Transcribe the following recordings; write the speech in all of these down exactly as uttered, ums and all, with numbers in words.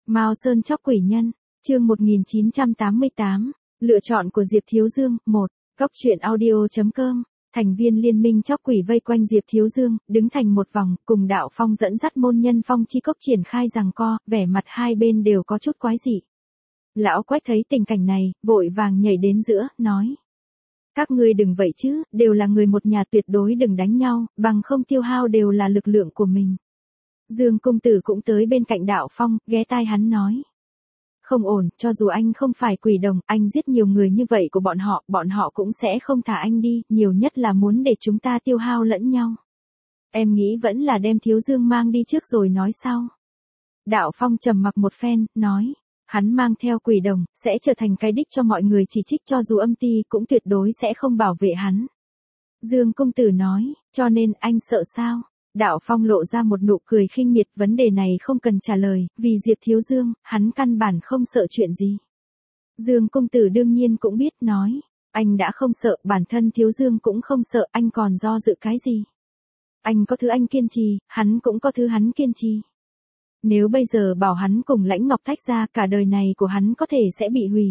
Mao Sơn chóc quỷ nhân, chương một nghìn chín trăm tám mươi tám, lựa chọn của Diệp Thiếu Dương, một, Cóc truyện audio chấm com, thành viên liên minh chóc quỷ vây quanh Diệp Thiếu Dương, đứng thành một vòng, cùng Đạo Phong dẫn dắt môn nhân Phong Chi Cốc triển khai giằng co, vẻ mặt hai bên đều có chút quái dị. Lão Quách thấy tình cảnh này, vội vàng nhảy đến giữa, nói. Các ngươi đừng vậy chứ, đều là người một nhà, tuyệt đối đừng đánh nhau, bằng không tiêu hao đều là lực lượng của mình. Dương công tử cũng tới bên cạnh Đạo Phong, ghé tai hắn nói. Không ổn, cho dù anh không phải quỷ đồng, anh giết nhiều người như vậy của bọn họ, bọn họ cũng sẽ không thả anh đi, nhiều nhất là muốn để chúng ta tiêu hao lẫn nhau. Em nghĩ vẫn là đem Thiếu Dương mang đi trước rồi nói sau. Đạo Phong trầm mặc một phen, nói. Hắn mang theo quỷ đồng, sẽ trở thành cái đích cho mọi người chỉ trích, cho dù âm ty cũng tuyệt đối sẽ không bảo vệ hắn. Dương công tử nói, cho nên anh sợ sao? Đạo Phong lộ ra một nụ cười khinh miệt, vấn đề này không cần trả lời, vì Diệp Thiếu Dương, hắn căn bản không sợ chuyện gì. Dương công tử đương nhiên cũng biết, nói, anh đã không sợ, bản thân Thiếu Dương cũng không sợ, anh còn do dự cái gì? Anh có thứ anh kiên trì, hắn cũng có thứ hắn kiên trì. Nếu bây giờ bảo hắn cùng Lãnh Ngọc tách ra, cả đời này của hắn có thể sẽ bị hủy.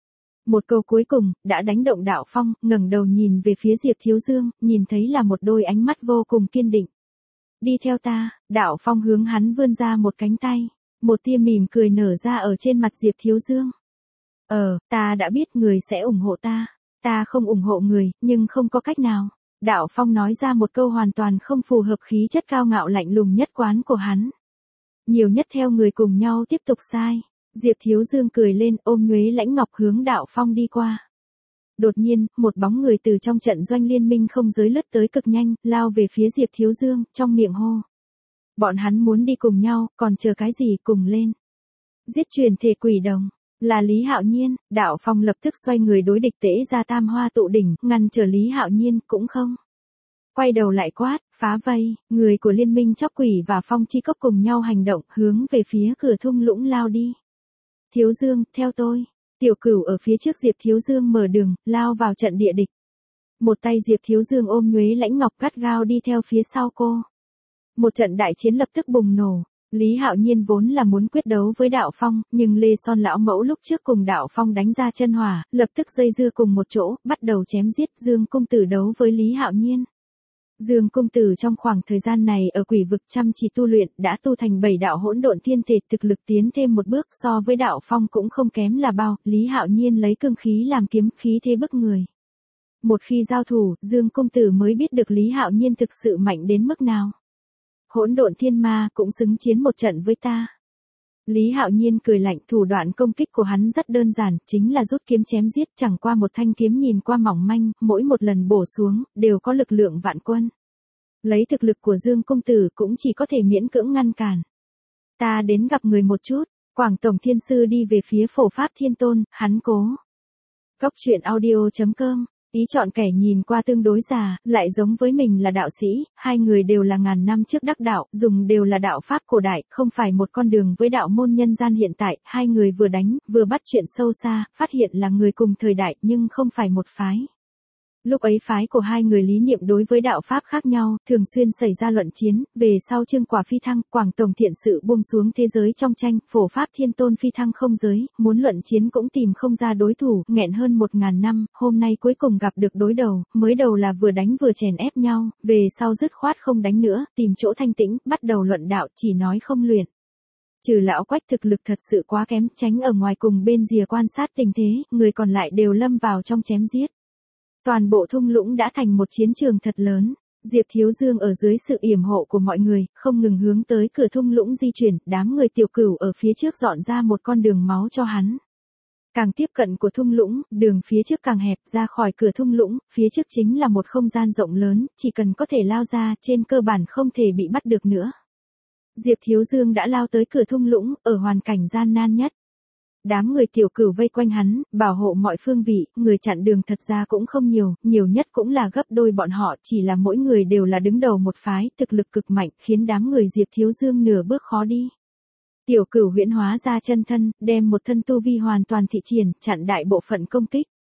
Một câu cuối cùng, đã đánh động Đạo Phong, ngẩng đầu nhìn về phía Diệp Thiếu Dương, nhìn thấy là một đôi ánh mắt vô cùng kiên định. Đi theo ta, Đạo Phong hướng hắn vươn ra một cánh tay, một tia mỉm cười nở ra ở trên mặt Diệp Thiếu Dương. Ờ, ta đã biết người sẽ ủng hộ ta, ta không ủng hộ người, nhưng không có cách nào. Đạo Phong nói ra một câu hoàn toàn không phù hợp khí chất cao ngạo lạnh lùng nhất quán của hắn. Nhiều nhất theo người cùng nhau tiếp tục sai. Diệp Thiếu Dương cười lên, ôm Nhuế Lãnh Ngọc hướng Đạo Phong đi qua. Đột nhiên, một bóng người từ trong trận doanh liên minh không giới lướt tới cực nhanh, lao về phía Diệp Thiếu Dương, trong miệng hô. Bọn hắn muốn đi cùng nhau, còn chờ cái gì, cùng lên. Giết truyền thể quỷ đồng, là Lý Hạo Nhiên. Đạo Phong lập tức xoay người đối địch, tễ ra tam hoa tụ đỉnh, ngăn trở Lý Hạo Nhiên, cũng không. Quay đầu lại quát, phá vây, người của liên minh chóc quỷ và Phong Chi Cốc cùng nhau hành động, hướng về phía cửa thung lũng lao đi. Thiếu Dương, theo tôi. Tiểu Cửu ở phía trước Diệp Thiếu Dương mở đường, lao vào trận địa địch. Một tay Diệp Thiếu Dương ôm Nhuế Lãnh Ngọc gắt gao đi theo phía sau cô. Một trận đại chiến lập tức bùng nổ. Lý Hạo Nhiên vốn là muốn quyết đấu với Đạo Phong, nhưng Lê Son lão mẫu lúc trước cùng Đạo Phong đánh ra chân hỏa, lập tức dây dưa cùng một chỗ, bắt đầu chém giết. Dương công tử đấu với Lý Hạo Nhiên. Dương công tử trong khoảng thời gian này ở quỷ vực chăm chỉ tu luyện, đã tu thành bảy đạo hỗn độn thiên thể, thực lực tiến thêm một bước, so với Đạo Phong cũng không kém là bao. Lý Hạo Nhiên lấy cương khí làm kiếm, khí thế bức người. Một khi giao thủ, Dương công tử mới biết được Lý Hạo Nhiên thực sự mạnh đến mức nào. Hỗn độn thiên ma cũng xứng chiến một trận với ta. Lý Hạo Nhiên cười lạnh, thủ đoạn công kích của hắn rất đơn giản, chính là rút kiếm chém giết, chẳng qua một thanh kiếm nhìn qua mỏng manh, mỗi một lần bổ xuống, đều có lực lượng vạn quân. Lấy thực lực của Dương công tử cũng chỉ có thể miễn cưỡng ngăn cản. Ta đến gặp người một chút, Quảng Tổng Thiên Sư đi về phía Phổ Pháp Thiên Tôn, hắn cố. Cóc truyện audio chấm com. Ý chọn kẻ nhìn qua tương đối già, lại giống với mình là đạo sĩ, hai người đều là ngàn năm trước đắc đạo, dùng đều là đạo pháp cổ đại, không phải một con đường với đạo môn nhân gian hiện tại, hai người vừa đánh, vừa bắt chuyện sâu xa, phát hiện là người cùng thời đại nhưng không phải một phái. Lúc ấy phái của hai người lý niệm đối với đạo pháp khác nhau, thường xuyên xảy ra luận chiến, về sau Trương Quả phi thăng, Quảng Tổng Thiện Sự buông xuống thế giới trong tranh, Phổ Pháp Thiên Tôn phi thăng không giới, muốn luận chiến cũng tìm không ra đối thủ, nghẹn hơn một ngàn năm, hôm nay cuối cùng gặp được đối đầu, mới đầu là vừa đánh vừa chèn ép nhau, về sau dứt khoát không đánh nữa, tìm chỗ thanh tĩnh, bắt đầu luận đạo, chỉ nói không luyện. Trừ lão Quách thực lực thật sự quá kém, tránh ở ngoài cùng bên rìa quan sát tình thế, người còn lại đều lâm vào trong chém giết. Toàn bộ thung lũng đã thành một chiến trường thật lớn. Diệp Thiếu Dương ở dưới sự yểm hộ của mọi người, không ngừng hướng tới cửa thung lũng di chuyển, đám người Tiểu Cửu ở phía trước dọn ra một con đường máu cho hắn. Càng tiếp cận của thung lũng, đường phía trước càng hẹp, ra khỏi cửa thung lũng, phía trước chính là một không gian rộng lớn, chỉ cần có thể lao ra, trên cơ bản không thể bị bắt được nữa. Diệp Thiếu Dương đã lao tới cửa thung lũng, ở hoàn cảnh gian nan nhất. Đám người Tiểu Cửu vây quanh hắn, bảo hộ mọi phương vị, người chặn đường thật ra cũng không nhiều, nhiều nhất cũng là gấp đôi bọn họ, chỉ là mỗi người đều là đứng đầu một phái, thực lực cực mạnh, khiến đám người Diệp Thiếu Dương nửa bước khó đi. Tiểu Cửu huyễn hóa ra chân thân, đem một thân tu vi hoàn toàn thị triển, chặn đại bộ phận công kích.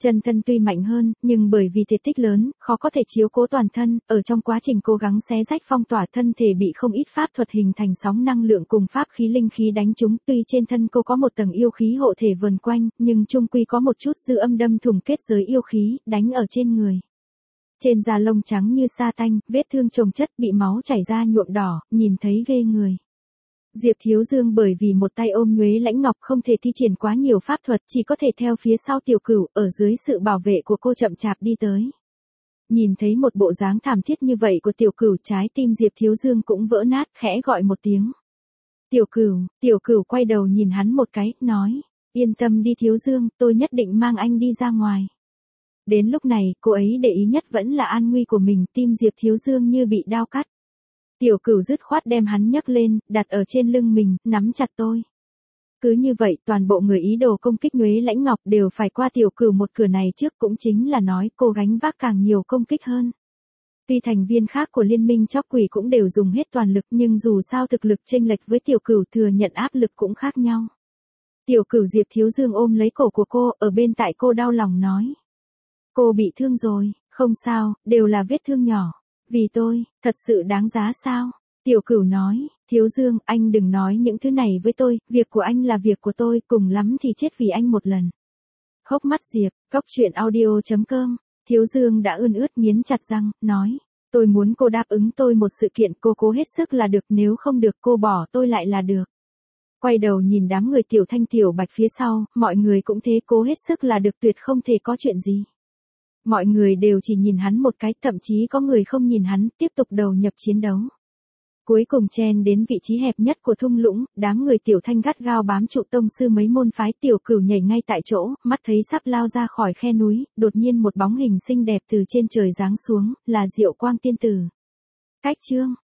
Chân thân tuy mạnh hơn, nhưng bởi vì thể tích lớn, khó có thể chiếu cố toàn thân, ở trong quá trình cố gắng xé rách phong tỏa thân thể bị không ít pháp thuật hình thành sóng năng lượng cùng pháp khí linh khí đánh trúng. Tuy trên thân cô có một tầng yêu khí hộ thể vần quanh, nhưng chung quy có một chút dư âm đâm thủng kết giới yêu khí, đánh ở trên người. Trên da lông trắng như sa tanh, vết thương chồng chất bị máu chảy ra nhuộm đỏ, nhìn thấy ghê người. Diệp Thiếu Dương bởi vì một tay ôm Nhuế Lãnh Ngọc không thể thi triển quá nhiều pháp thuật, chỉ có thể theo phía sau Tiểu Cửu, ở dưới sự bảo vệ của cô chậm chạp đi tới. Nhìn thấy một bộ dáng thảm thiết như vậy của Tiểu Cửu, trái tim Diệp Thiếu Dương cũng vỡ nát, khẽ gọi một tiếng. Tiểu Cửu, Tiểu Cửu quay đầu nhìn hắn một cái, nói, yên tâm đi Thiếu Dương, tôi nhất định mang anh đi ra ngoài. Đến lúc này, cô ấy để ý nhất vẫn là an nguy của mình, tim Diệp Thiếu Dương như bị đao cắt. Tiểu Cửu dứt khoát đem hắn nhấc lên, đặt ở trên lưng mình, nắm chặt tôi. Cứ như vậy, toàn bộ người ý đồ công kích Nhuế Lãnh Ngọc đều phải qua Tiểu Cửu một cửa này trước, cũng chính là nói cô gánh vác càng nhiều công kích hơn. Tuy thành viên khác của liên minh chóc quỷ cũng đều dùng hết toàn lực, nhưng dù sao thực lực chênh lệch với Tiểu Cửu thừa nhận áp lực cũng khác nhau. Tiểu Cửu Diệp Thiếu Dương ôm lấy cổ của cô, ở bên tai cô đau lòng nói. Cô bị thương rồi, không sao, đều là vết thương nhỏ. Vì tôi, thật sự đáng giá sao? Tiểu Cửu nói, Thiếu Dương, anh đừng nói những thứ này với tôi, việc của anh là việc của tôi, cùng lắm thì chết vì anh một lần. Hốc mắt Diệp, Cốc Truyện Audio chấm com, Thiếu Dương đã ươn ướt nghiến chặt răng, nói, tôi muốn cô đáp ứng tôi một sự kiện, cô cố hết sức là được, nếu không được cô bỏ tôi lại là được. Quay đầu nhìn đám người Tiểu Thanh Tiểu Bạch phía sau, mọi người cũng thế, cố hết sức là được, tuyệt không thể có chuyện gì. Mọi người đều chỉ nhìn hắn một cái, thậm chí có người không nhìn hắn, tiếp tục đầu nhập chiến đấu. Cuối cùng chen đến vị trí hẹp nhất của thung lũng, đám người Tiểu Thanh gắt gao bám trụ tông sư mấy môn phái. Tiểu Cửu nhảy ngay tại chỗ, mắt thấy sắp lao ra khỏi khe núi, đột nhiên một bóng hình xinh đẹp từ trên trời giáng xuống, là Diệu Quang tiên tử. Cách chương